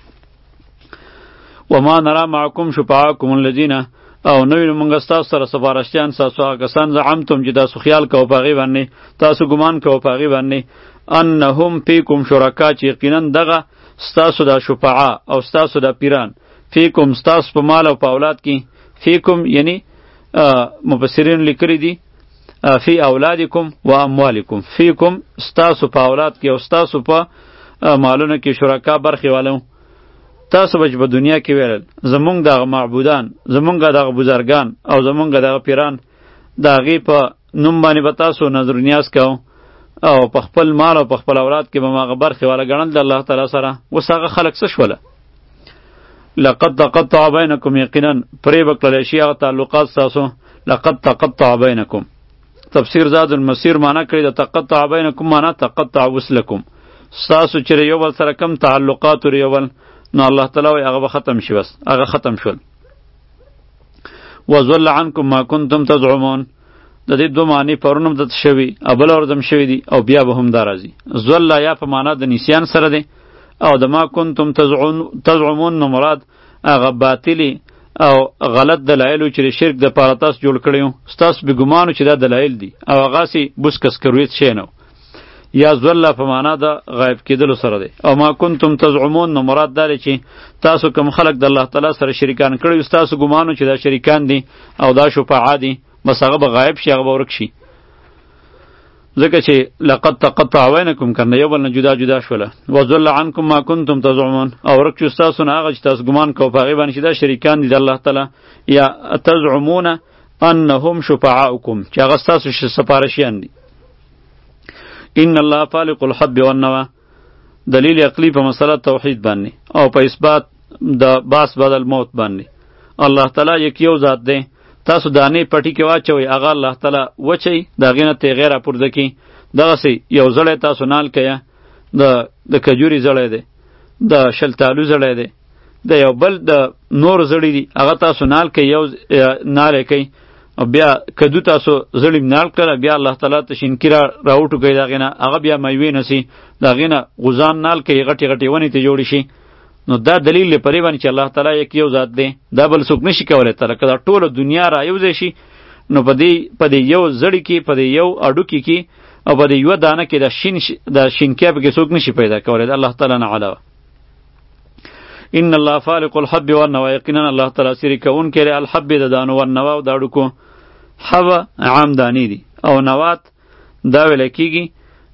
وما نرى معكم شفعاءكم الذين او نوی مونږ ستاسو سره سفارشیان ستاسو هغه کسان زعمتم چې تاسو خیال کوو په هغې باندې تاسو ګمان کوو په هغې باندې انهم فیکم شرکا چې یقینا دغه ستاسو د شفعا او ستاسو د پیران فیکم ستاسو په مال او په اولاد کې فیکم یعنی مفسرین لیکلی دي فی اولادکم و اموالکم فیکم ستاسو په اولاد کې او ستاسو په مالونو کې شرکا برخې والو تاسو بچ په دنیا کې ویل زمونږ دغه معبودان زمونږ دغه بزرگان او زمونږ دغه پیران د هغې په نوم باندې به تاسو نظر نیاز کوو او په خپل مال او په خپل اولاد کې به م هغه برخې والا ګڼل د الله تعالی سره اوس هغه خلک څه شوله لقد تقطع بینکم یقینا پرې به کړلی شي هغه تعلقات ستاسو لقد تقطع بینکم تفسیر زاد المسیر معنا کړي د تقطع بینکم معنا تقطع وصلکم ستاسو چې یو بل سره کم تعلقات ور یو بل نو الله تعالی وی هغه به ختم شي بس هغه ختم شول وزل عنکم ما کنتم تزعمون د دې دوه معنی پرونم د شوی ابل اورزم شوی دی او بیا به هم دارازي زل یا په معنا د نسیان سره دی او د ما کنتم تزعمون تزعمون نو مراد هغه باطلی او غلط دلایل چې شرک د پاره تاسو جوړ کړیو تاسو به ګمانو چې دا دلایل دي او هغه سي بوسکس کرویت شینو یا ذل په معنا د غایب کېدلو سره دی او ما کنتم تزعمون نو مراد دا چې تاسو کوم خلق د الله تعالی سره شریکان کړی تاسو ګمانو چې دا شریکان دي او دا شفاعا دي بس هغه به غایب شي هغه به ورک شي ځکه چې لقد تقطع بینکم کنه یو بل نه جدا جدا شوله وذل عنکم ما کنتم تزعمون او ورک شو تاسو نه هغه چې تاسو ګمان کوو په هغې باندې چې دا شریکان دي د الله تعالی یا تزعمون انهم شفعاؤکم چې هغه ستاسو سپارشیان دي ان الله فالق الحب والنوى دلیل عقلی په مسله توحید باندې او په اثبات د باس بعد الموت باندې الله تعالی یک یو ذات دی تاسو دانې پټی کې واچوئ هغه الله تعالی وچی د هغې نه تیغې راپورته کړي دغسې یو زړی تاسو نال کیه د د کجوري زړی دی د شلتالو زړی دی د یو بل د نور زړی دی هغه تاسو نال کوي یو نال یې کوي او بیا کدو تاسو زړی نال کړه بیا الله تعالی ته شینکي را راوټو کوي د هغې نه هغه بیا میوې نسي د هغې نه غوزان نال کوي غټې غټې ونې ته جوړې شي نو دا دلیل دی پرې باندې چې الله تعالی یک یو ذات دی دا بل څوک نشي کولی تر که دا ټوله دنیا را یوځای شي نو په دې په دې یو زړي کې په دې یو اډوکي کې او په دې یوه دانه کې د شین د شینکیا پکې څوک نشي پیدا کولی د الله تعالی نه علاوه ان الله فالق الحب والنوى یقینا الله تعالی سری کوونکی دی الحب د دانو والنوى او د اډوکو حب عام دانی دی او نوات دا ویل کېږي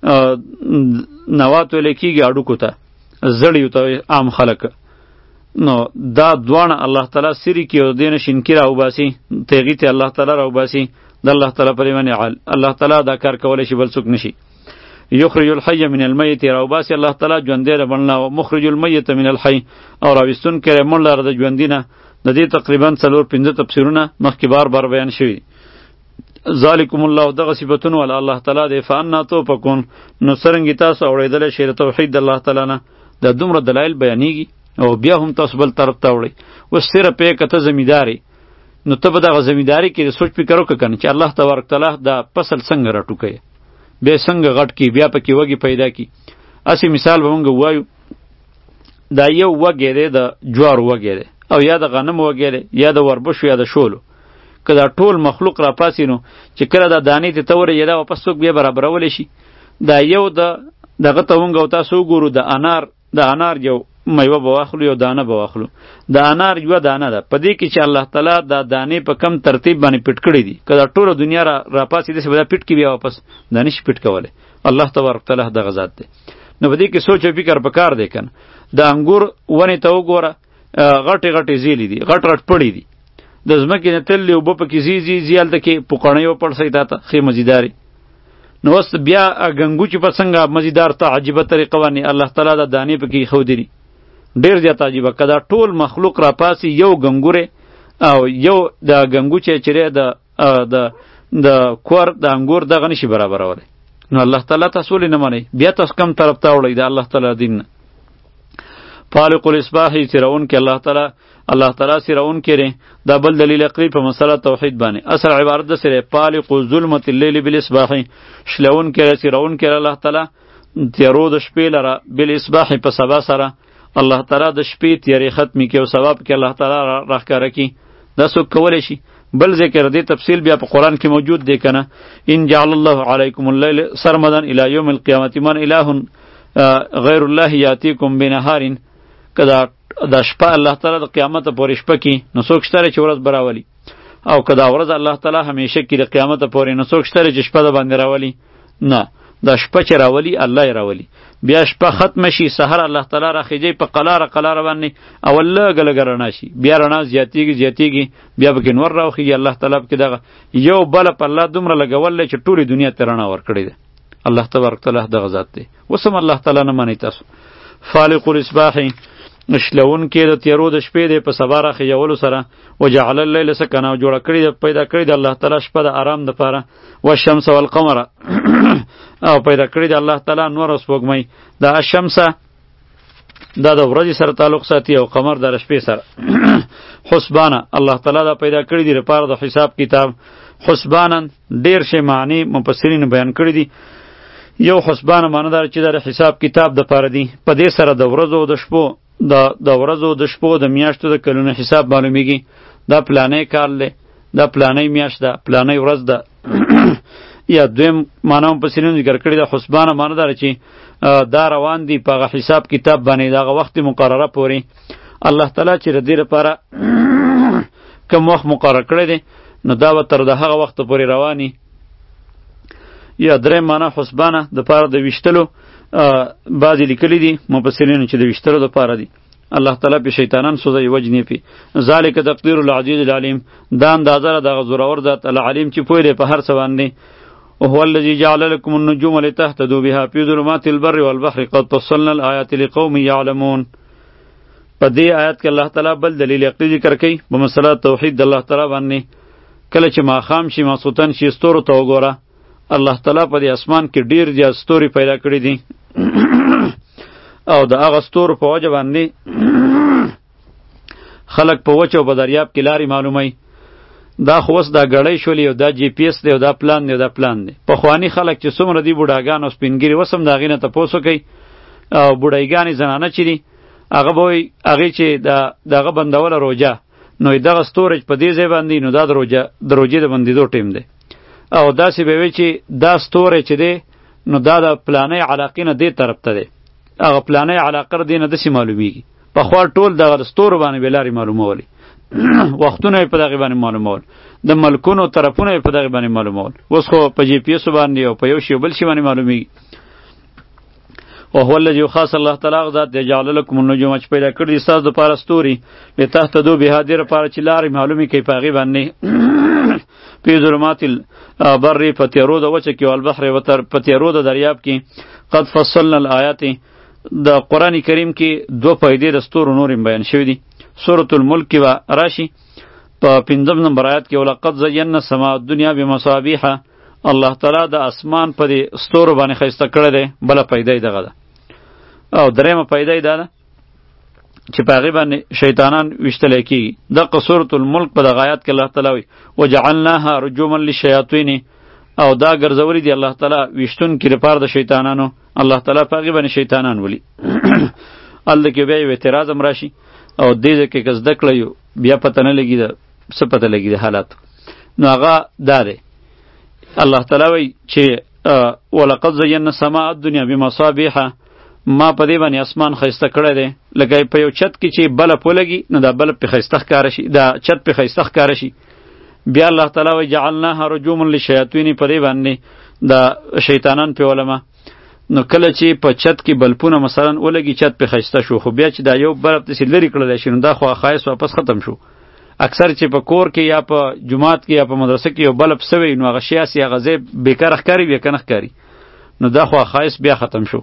نوات ویل کېږي اډوکو ته زړیو ته عام خلک نو دا دوانه الله تعالی سری کې او دین شینکی راوباسي تیغی ته الله تعالی راوباسي د الله تعالی پرې باندې الله تعالی دا کار کولی شي بل څوک نشي یخرج الحی من المیت راوباسي الله تعالی ژوندی را بنلا او مخرج المیت من الحی او راوستون کړي مونږ لاره د ژوندینه د دې تقریبا څلور پنځه تفسیرونه مخکې بار بار بیان شوي ذالکم الله دغه صفتونه ول الله تعالی دی فانا توفکون نو څرنګې تاسو اورېدلی شئ د توحید د الله تعالی نه دا دومره دلایل بیانیږي او بیا هم تاسو بل طرف ته وړئ اوس صرف یې که ته زمینداری نو ته به دغه زمینداری کې د سوچ فکر وکړه که نه چې الله تبارک تعالی دا فصل څنګه راټوکوي بیا څنګه غټ کړي بیا پکې وږي پیدا کړي هسې مثال به مونږ ووایو دا یو وږی دی د جوارو وږی دی او یا د غنم وږی دی یا د وربشو یا د شولو که دا ټول مخلوق راپاسي نو چې کله دا دانې ته ته ورېږي دا واپس څوک بیا برابرولی شي دا یو د دغه ته مونږ او تاسو وګورو د انار د انار یو میوه به واخلو یو دانه به واخلو د انار یوه دانه ده په دې کې چې الله تعالی دا دانې په کم ترتیب باندې پټ کړي دي که دا ټوله دنیا را راپاسي داسې به دا پټ کړي بیا واپس دا نشي پټ کولی الله تبارک تعالی دغه ذات دی نو په دې کې سوچ او فکر پکار دی که نه د انګور ونې ته وګوره غټې غټې زیلې دي غټ غټ پړې دي د ځمکې نه تللې اوبه پکې ځي ځي ځي هلته کې پوکڼۍ وپړسئ تا ته ښې مزیدارې نو اوس بیا ګنګو چې په څنګه مزیدار ته عجیبه طریقه باندې الله تعالی دا دانې پکې ایښودي دي ډېر زیات عجیبه که دا ټول مخلوق راپاسي یو ګنګورې او یو د ګنګو چې چیرې د د د کور د انګور دغه نشي برابرولی. نو الله تعالی تاسو ولې نه منئ؟ بیا تاسو کم طرف ته وړئ د الله تعالی دین نه. فالق الاصباح سرون کې الله تعالی الله تعالی سرون کې دا بل دلیل عقلی په مسله توحید باندې. اصل عبارت د سره فالق ظلمت الليل بالاصباح، شلون کې سرون کې الله تعالی تیرو د شپې لره بالاصباح په سبا سره الله تعالی د شپې تیری ختمی کې او ثواب کې الله تعالی راخکاره کی. دا څوک کولی شي؟ بل ذکر دی تفصیل بیا په قرآن کې موجود دی کنه. ان جعل الله علیکم اللیل سرمدا الی یوم القیامة من اله غیر الله یاتیکم بنهار. کدا د شپه الله تعالی د قیامت پورې شپه کې نو څوک شته چې ورځ براولي، او کدا ورځ الله تعالی همیشه کې د قیامت پورې نو څوک شته چې شپه د باندې راولي؟ نه، دا شپه چې راولي الله یې راولي. بیا شپه ختم شي سحر الله تعالی راخیږي په قلاره قلاره باندې او لږ لږ رڼا شي، بیا رڼا زیاتیږي زیاتیږي بیا به نور راوخیږي. الله تعالی کې دغه یو بل په الله دومره لګول چې ټولې دنیا ته رڼا ورکړي ده. الله تبارک تعالی دغه ذات دی. وسم الله تعالی نه مانی تاسو. فالق الاصباح شلون کې د تیرو د شپې د په سبا راخیولو سره وجعل الليل سکنا جوړ کړی د پیدا کړی د الله تعالی شپه د آرام د پاره والشمس والقمر او پیدا کړی د الله تعالی نور او سپوږمۍ. دا الشمس دا د ورځې سره تعلق ساتي او قمر د شپې سره. حسبانا الله تعالی دا پیدا کړی دی لپاره د حساب کتاب. حسبانا ډیر شی معنی مفسرین بیان کړی دي. یو حسبانا معنی دار چې د حساب کتاب د پاره دی. په دې سره د ورځو د شپو د د ورځو د شپو د میاشتو د کلونو حساب معلومیږي. دا پلانې کال دی، دا پلانې میاشت ده، پلانې ورځ ده. یا دویم معنی په سینو ذکر کړی د حسبانه معنی دار چې دا روان دی په حساب کتاب باندې دغه وخت مقرره پوري. الله تعالی چې ردی لپاره کوم وخت مقرر کړی دی نو دا به تر د هغه وخت پورې رواني. یا درې معنی حسبانه د پاره د ویشتلو بعضی لیکلی دي مفسرین چې د ویشتلو د پاره دي. الله تعالی په شیطانان سوزي وجنی پی. ذالک تقدیر العزیز العلیم. دا اندازه د زورور ذات العلیم چې پوی دی په هر څه باندې. وهو الذي جعل لكم النجوم لتهتدوا بها في ظلمات البر والبحر قد فصلنا الآيات لقوم يعلمون. په دې آیات کې الله تعالی بل دلیل عقلی ذکر کوي په مسله توحید د الله تعالی باندې. کله چې ماخام شي ماسوتن شي ستورو ته وګوره، الله تعالی په دې اسمان کې ډیر زیات ستوري پیدا کړی دي او د هغه ستورو په وجه باندې خلق په وچه او په دریاب کې لارې معلوموي. دا خو اوس دا ګړی شولې او دا جی پی ایس دی او دا پلان دی او دا پلان دی. پخواني خلک چې څومره دي بوډاګان او سپینګیري اوس هم د هغې نه تپوس وکئ او بوډایګانې زنانه چې دي هغه به وایي هغې چې د هغه بندوله روجه نو دغه ستورج په دې ځای باندې نو دا د روجه د روجې د بندېدو ټیم دی. او داسې به وي چې دا ستوری چې دی نو دا د پلانۍ علاقې نه دې طرف ته دی، هغه پلانۍ علاقه دې نه داسې معلومیږي. پخوا ټول دغه د ستورو باندې به لارې معلومولې، وختونه یې په دغې باندې معلومول، د ملکونو طرفونه یې په دغې باندې معلومول. اوس خو په جی پی ایسو باندې او په یو شي او بل شي باندې معلومیږي. وهو الذي خاص الله تعالی ذات دی جعل لكم النجوم چې پیدا کړی دي ستاسو دپاره ستوري لتهتدوا بها دې لپاره چې لارې معلومې کوي په هغې باندې فی ظلمات البر په تیرو د وچه کې والبحر په تیرو د دریاب کې قد فصلنا الآیات. د قرآن کریم کې دوه فایدې د ستورو نور بیان شوي دي. سورة الملک کې به راشي په پنځم نمبر آیات کې ولقد زینا السماء الدنیا بمصابیح. الله تعالی د اسمان په دې ستورو باندې ښایسته کړی دی. بله فایده یې دغه ده. او دریمه فایده یې دا ده چې په هغې باندې شیطانان ویشتلی کېږي. دغه سورة الملک په دغه آیات کې الله تعالی وایي وجعلناها رجوما للشیاطین. او دا ګرځولی دی الله تعالی ویشتونکي لپاره د شیطانانو. الله تعالی په هغې باندې شیطانان ولي. هلته کې بیا یو اعتراض هم راشي او دې ځای کې که زده کړی یو بیا پته نه لګي د څه پته لګي د حالاتو. نو هغه دا دی الله تعالی وایي چې ولقد زینا السماء الدنیا بمصابیح. ما په دې باندې اسمان ښایسته کړی دی لکه په یو چت کې چې بلب ولګي نو دا بلب پې ښایسته ښکاره شي، دا چت پې ښایسته ښکاره شي. بیا الله تعالی وایي جعلناها رجوما للشیاطین. په دې باندې دا شیطانان پې ولمه. نو کله چې په چت کې بلپونه مثلا ولګي چت پې ښایسته شو، خو بیا چې دا یو بلب داسې لرې کړلی شي نو دا خو ښایست واپس ختم شو. اکثر چې په کور کې یا په جماعت کې یا په مدرسه کې یو بلب سوی نو هغه شی هسې هغه ځای بېکاره ښکاري بیا که نه ښکاري نو دا خو ښایست بیا ختم شو.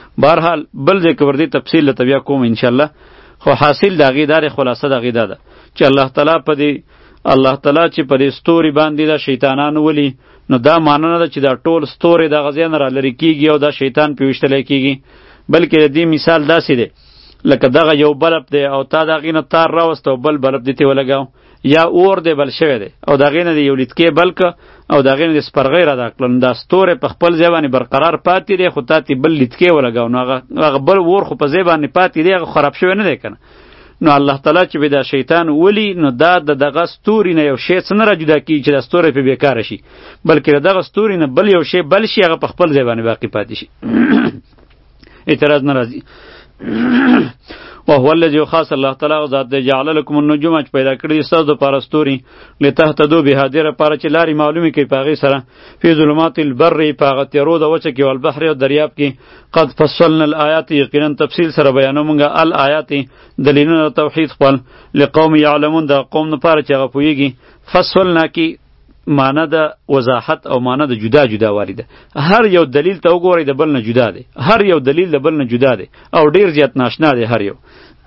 بهرحال بل ځای کې ور دې تفصیل درته بیا کوم انشاءالله. خو حاصل د هغې دا دی، خلاصه د هغې دا ده چې الله تعالی په دې الله تعالی چې په دې ستوري باندې دا شیطانان ولی نو دا معنی نه ده چې دا ټول ستوري د غزیان را لری کیږي او دا شیطان پیوشتل کیږي، بلکې د دې مثال داسې دی لکه دغه یو بلب دی او تا دغې نه تار راوست او بل بلب دې ته ولګاو، یا اور دی بل شوی دی او دغې نه د یو لیتکې بل که او دغې نه د سپرغۍ را دا کړل، دا ستوری په خپل ځای باندې برقرار پاتې دی، خو تا ته بل لیتکې ولګاو نو هغه بل اور خو په ځای باندې پاتې دی، هغه خراب شوی نه دی که نه. نو الله تعالی چې به دا شیطان ولی نو دا د دغه ستوري نه یو شی څه نه را جدا کیږي چې دا ستوری پې بېکاره شي، بلکې د دغه ستوري نه بل یو شی بل شي هغه په خپل ځای باندې باقي پاتې شي. اعتراض نه راځي. وهو الذي خاص الله تعالی ذات دی جعل لكم النجوم چې پیدا کړی دي ستاسو دپاره ستوري لتهتدوا بها دې لپاره چې لارې معلومې کړئ په هغې سره فی ظلمات البر په هغه تیرو د وچه کې والبحر او دریاب کې قد فصلنا الآیات یقینا تفصیل سره بیانو مونږه الآیات دلیلونه توحید خپل لقوم یعلمون د قوم لپاره چې هغه پوهیږي. فصلنا کې معنی د وضاحت او معنی د جدا جدا والی ده، هر یو دلیل ته وګورئ د بل نه جدا دی، هر یو دلیل د بل نه جدا دی او ډیر زیات ناشنا دی هر یو.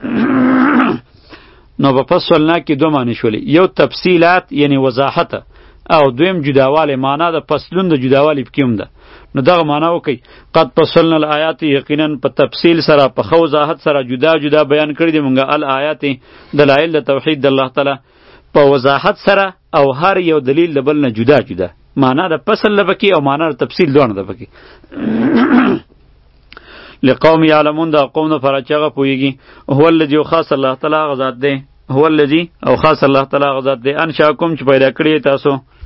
نو په فصلنا کې دوه معنی شولې، یو تفصیلات یعنی وضاحت او دویم جداوالی، معنی د فصلون د جداوالی پکې هم ده. نو دغه معنی وکئ قد فصلنا الآیات یقینا په تفصیل سره په ښه وضاحت سره جدا جدا بیان کړي دي مونږه الآیات دلایل د توحید د الله تعالی په وضاحت سره او هر یو دلیل د بل نه جدا جدا، معنا د فصل لپاره او معنا د تفصیل دوه ده پکې. لقوم یعلمون دا قوم نه فرا چغه پویږي. هو الذی خاص الله تعالی غزاد دی، هو الذی او خاص الله تعالی غزاد دی انشاکم چې پیدا کړی تاسو